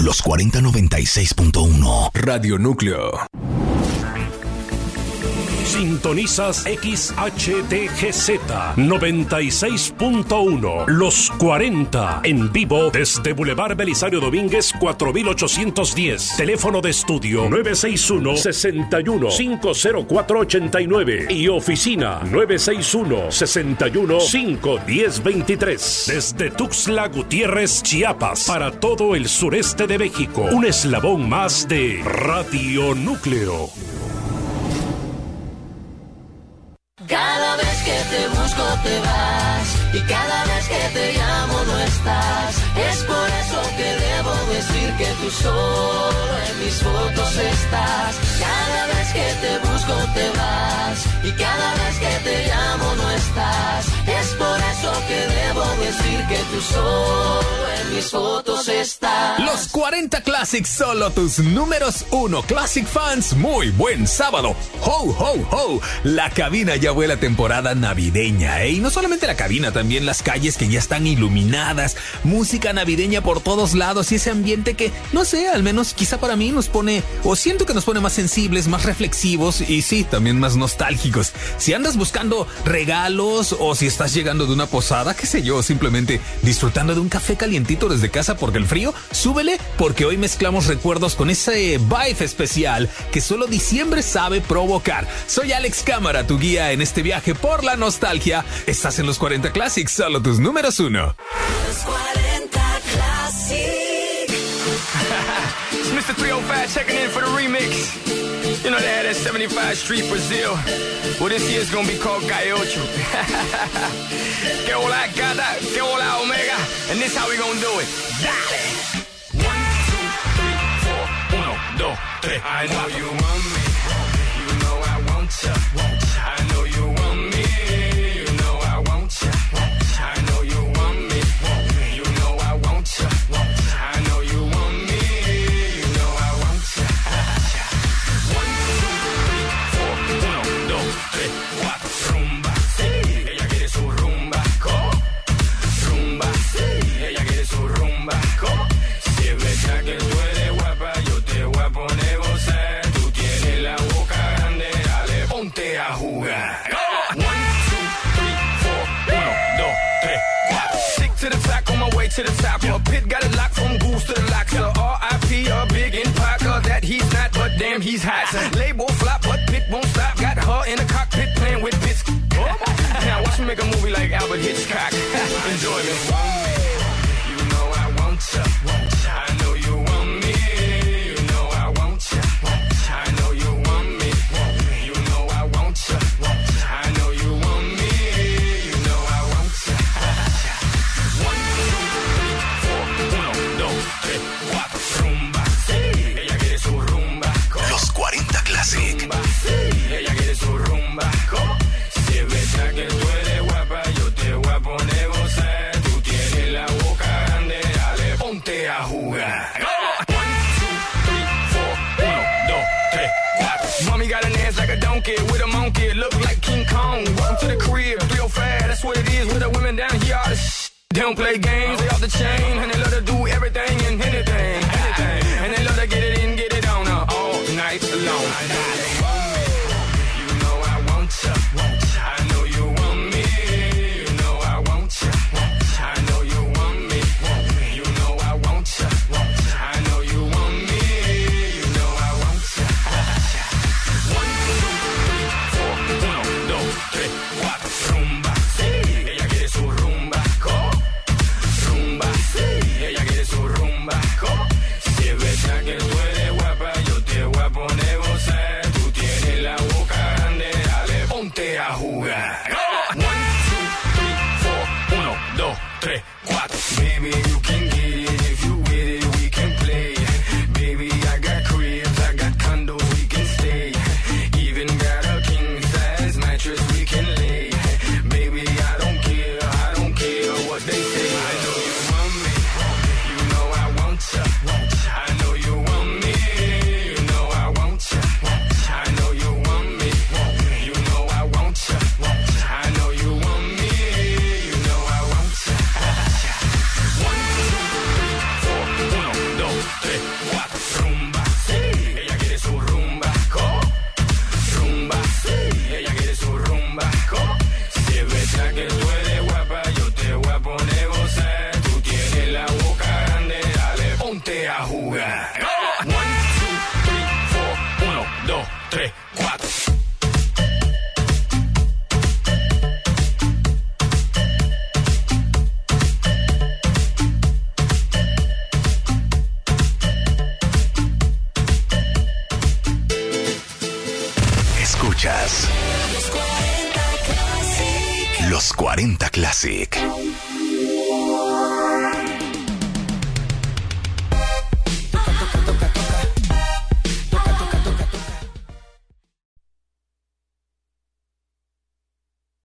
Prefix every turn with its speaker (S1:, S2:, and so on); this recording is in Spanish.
S1: Los 4096.1.
S2: Radio Núcleo.
S3: Sintonizas XHTGZ 96.1 Los 40 en vivo desde Boulevard Belisario Domínguez 4810. Teléfono de estudio 961-61-50489 y oficina 961-61-51023. Desde Tuxtla Gutiérrez, Chiapas, para todo el sureste de México. Un eslabón más de Radio Núcleo.
S4: Cada vez que te busco te vas y cada vez que te llamo no estás. Es por eso que debo decir que tú solo en mis fotos estás. Cada vez que te busco te vas y cada vez que te llamo no estás. Es por eso que debo decir que tú solo en mis fotos estás.
S2: Los 40 Classics, solo tus números 1. Classic fans, muy buen sábado. Ho, ho, ho. La cabina ya fue la temporada navideña, ¿eh? Y no solamente la cabina, también las calles que ya están iluminadas, música navideña por todos lados y ese ambiente que, no sé, al menos quizá para mí nos pone, o siento que nos pone más sensibles, más reflexivos y sí, también más nostálgicos. Si andas buscando regalos o si estás llegando de una posada, qué sé yo, simplemente disfrutando de un café calientito desde casa porque el frío, súbele porque hoy mezclamos recuerdos con ese vibe especial que solo diciembre sabe provocar. Soy Alex Cámara, tu guía en este viaje por la nostalgia. Estás en los 40 Classics, solo tus números 1.
S4: Los 40 Classic.
S5: It's Mr. 305 checking in for the remix. You know they had that 75 Street Brazil. Well, this year's gonna be called Gaiocho. Que hola gata, que hola omega. And this how we gonna do it. Dale. 1, 2, 3, 4. 1, 2, 3. I know you want me. You know I want you. I know you want me. You know I want you. I know you want me. You know I want you. I know you want me. You know I want you. 1, 2, 3, 4. Rumba, sí. Ella quiere su rumba. Rumba, sí. Ella quiere su rumba. Si es verdad que tú eres guapa, yo te voy a poner gozar. Tú tienes la boca grande, dale, ponte a jugar. 1, 2, 3, 4. 1, 2, 3, 4. Stick to the track on my way to the top. A pit got it locked from goose to the lock. So R.I.P. a big impact that he's not, but damn he's hot. Label flop, but pit won't stop. Got her in the cockpit playing with bits. Now watch me make a movie like Albert Hitchcock. Enjoy me. You know I want you. I know you want me. You know I want you. I know you want me. You know I want you. I know you want me. You know I want you. 1, 2, 3, 4. Rumba, sí. Ella quiere su rumba.
S1: Los 40 Classic.
S5: Rumba, sí. Ella quiere su rumba. Si es verdad que tú eres guapa, yo te voy a poner gozar. Tú tienes la boca grande, dale, ponte a jugar. 1, 2, 3, 4. 1, 2, 3, 4. Mommy got an ass like a donkey with a monkey. Look like King Kong. Welcome to the crib, 305. That's what it is with the women down here. All the they don't play games, they off the chain, and they love to do everything and anything. And they love to get it in, get it on all night long. You know I want you. I know you want me. You know I want you. I know you want me. You know I want you. I know you want me. You know I want you. 1, 2, 3, 4. Rumba, sí. Ella quiere su rumba. Rumba, sí. Ella quiere su rumba.
S1: 40 Classic.